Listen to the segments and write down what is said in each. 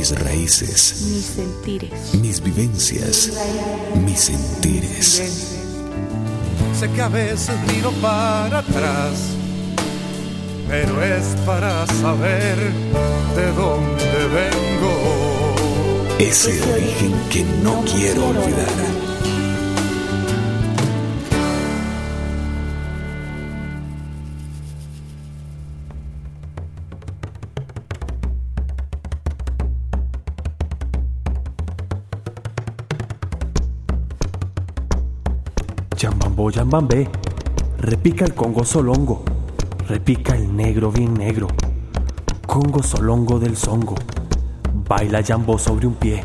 mis raíces, mis sentires, mis vivencias, mis sentires. Sé que a veces miro para atrás, pero es para saber de dónde vengo. Ese origen que no quiero olvidar. Yambambó, yambambé, repica el congo solongo, repica el negro bien negro, congo solongo del zongo, baila yambó sobre un pie.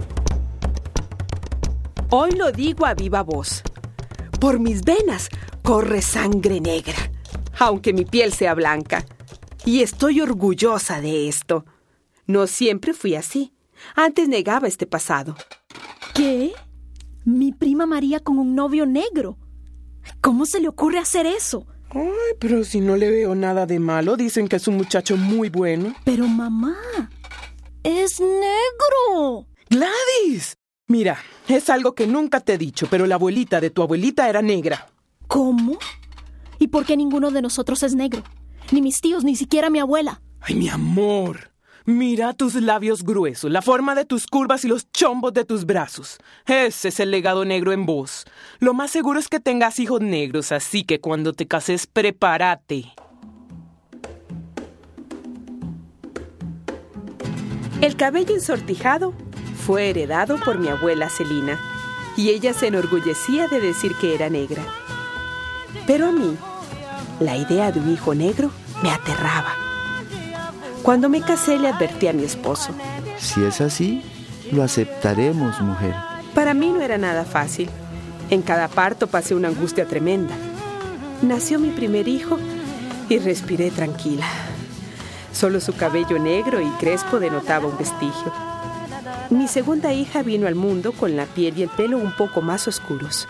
Hoy lo digo a viva voz. Por mis venas corre sangre negra, aunque mi piel sea blanca. Y estoy orgullosa de esto. No siempre fui así. Antes negaba este pasado. ¿Qué? Mi prima María con un novio negro. ¿Cómo se le ocurre hacer eso? Ay, pero si no le veo nada de malo. Dicen que es un muchacho muy bueno. Pero mamá, es negro. ¡Gladys! Mira, es algo que nunca te he dicho, pero la abuelita de tu abuelita era negra. ¿Cómo? ¿Y por qué ninguno de nosotros es negro? Ni mis tíos, ni siquiera mi abuela. ¡Ay, mi amor! Mira tus labios gruesos, la forma de tus curvas y los chombos de tus brazos. Ese es el legado negro en vos. Lo más seguro es que tengas hijos negros, así que cuando te cases, prepárate. El cabello ensortijado fue heredado por mi abuela Celina, y ella se enorgullecía de decir que era negra. Pero a mí, la idea de un hijo negro me aterraba. Cuando me casé le advertí a mi esposo. Si es así, lo aceptaremos, mujer. Para mí no era nada fácil. En cada parto pasé una angustia tremenda. Nació mi primer hijo y respiré tranquila. Solo su cabello negro y crespo denotaba un vestigio. Mi segunda hija vino al mundo con la piel y el pelo un poco más oscuros.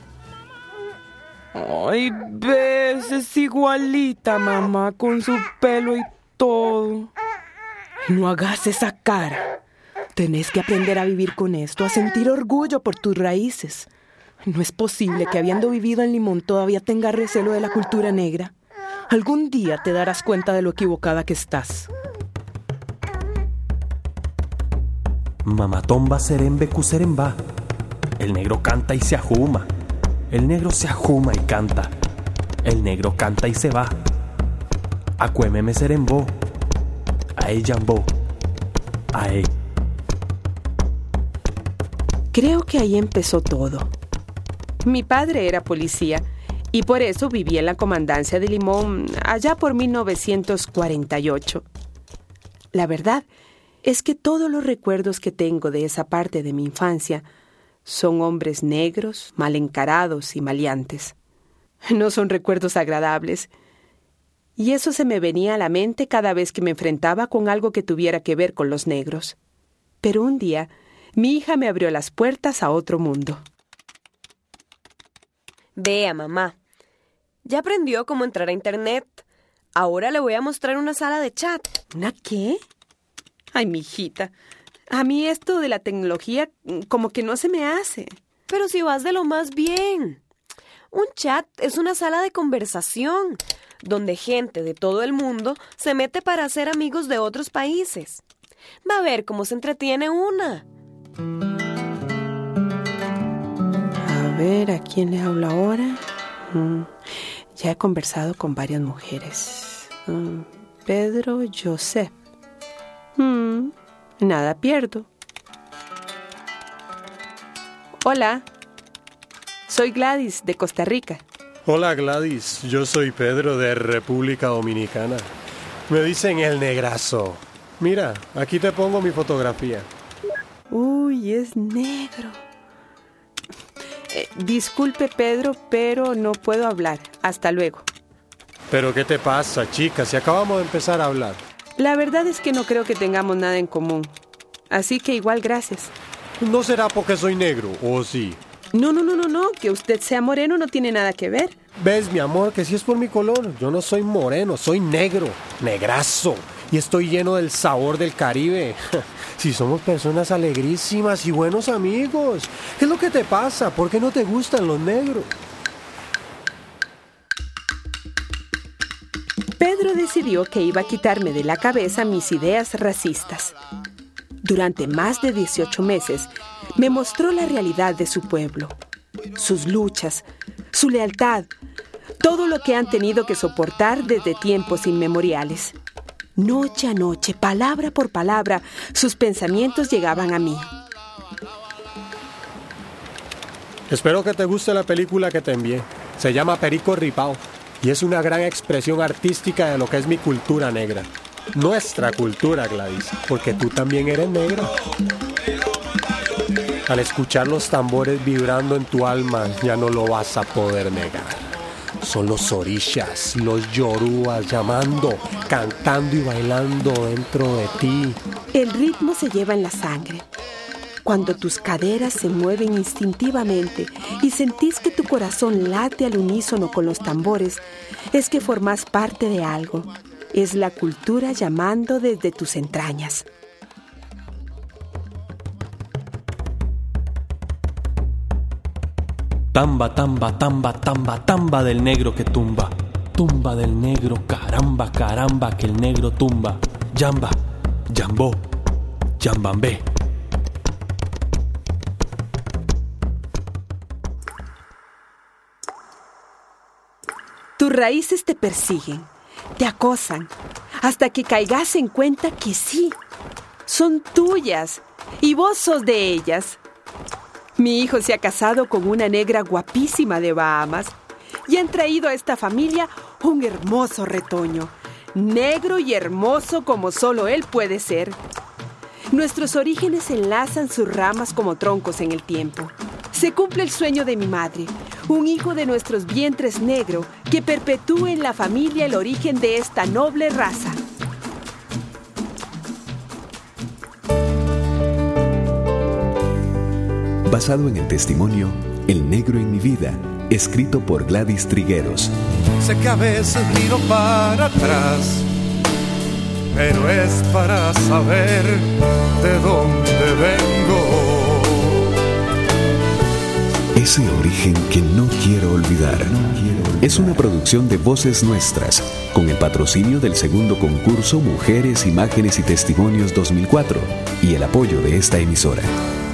Ay, ves, es igualita, mamá, con su pelo y todo. No hagas esa cara. Tenés que aprender a vivir con esto, a sentir orgullo por tus raíces. No es posible que habiendo vivido en Limón todavía tengas recelo de la cultura negra. Algún día te darás cuenta de lo equivocada que estás. Mamatomba serembe cuseremba. El negro canta y se ajuma. El negro se ajuma y canta. El negro canta y se va. Acuémeme serembó. Ae yambó. Ae. Creo que ahí empezó todo. Mi padre era policía y por eso vivía en la comandancia de Limón allá por 1948. La verdad es que todos los recuerdos que tengo de esa parte de mi infancia son hombres negros, mal encarados y maleantes. No son recuerdos agradables. Y eso se me venía a la mente cada vez que me enfrentaba con algo que tuviera que ver con los negros. Pero un día, mi hija me abrió las puertas a otro mundo. Vea, mamá. Ya aprendió cómo entrar a internet. Ahora le voy a mostrar una sala de chat. ¿Una qué? Ay, mijita, a mí esto de la tecnología como que no se me hace. Pero si vas de lo más bien. Un chat es una sala de conversación donde gente de todo el mundo se mete para hacer amigos de otros países. Va a ver cómo se entretiene una. A ver, ¿a quién le hablo ahora? Ya he conversado con varias mujeres. Pedro, Joseph. Nada pierdo. Hola, soy Gladys de Costa Rica. Hola Gladys, yo soy Pedro de República Dominicana. Me dicen el negrazo. Mira, aquí te pongo mi fotografía. Uy, es negro. Disculpe Pedro, pero no puedo hablar. Hasta luego. ¿Pero qué te pasa, chica? Si acabamos de empezar a hablar. La verdad es que no creo que tengamos nada en común. Así que igual gracias. ¿No será porque soy negro, o sí? No, que usted sea moreno no tiene nada que ver. ¿Ves, mi amor, que si es por mi color? Yo no soy moreno, soy negro, negrazo. y estoy lleno del sabor del Caribe. Si somos personas alegrísimas y buenos amigos. ¿Qué es lo que te pasa? ¿Por qué no te gustan los negros? Pedro decidió que iba a quitarme de la cabeza mis ideas racistas. Durante más de 18 meses, me mostró la realidad de su pueblo, sus luchas, su lealtad, todo lo que han tenido que soportar desde tiempos inmemoriales. Noche a noche, palabra por palabra, sus pensamientos llegaban a mí. Espero que te guste la película que te envié. Se llama Perico Ripao y es una gran expresión artística de lo que es mi cultura negra. Nuestra cultura, Gladys, porque tú también eres negra. Al escuchar los tambores vibrando en tu alma, ya no lo vas a poder negar. Son los orishas, los yorubas llamando, cantando y bailando dentro de ti. El ritmo se lleva en la sangre. Cuando tus caderas se mueven instintivamente y sentís que tu corazón late al unísono con los tambores, es que formás parte de algo. Es la cultura llamando desde tus entrañas. Tamba, tamba, tamba, tamba, tamba del negro que tumba. Tumba del negro, caramba, caramba, que el negro tumba. Yamba, yambó, yambambé. Tus raíces te persiguen, te acosan, hasta que caigas en cuenta que sí, son tuyas y vos sos de ellas. Mi hijo se ha casado con una negra guapísima de Bahamas y han traído a esta familia un hermoso retoño, negro y hermoso como solo él puede ser. Nuestros orígenes enlazan sus ramas como troncos en el tiempo. Se cumple el sueño de mi madre, un hijo de nuestros vientres negro que perpetúe en la familia el origen de esta noble raza. Basado en el testimonio El negro en mi vida, escrito por Gladys Trigueros. Sé que a veces miro para atrás, pero es para saber de dónde vengo. Ese origen que no quiero olvidar. Es una producción de Voces Nuestras, con el patrocinio del segundo concurso Mujeres, Imágenes y Testimonios 2004 y el apoyo de esta emisora.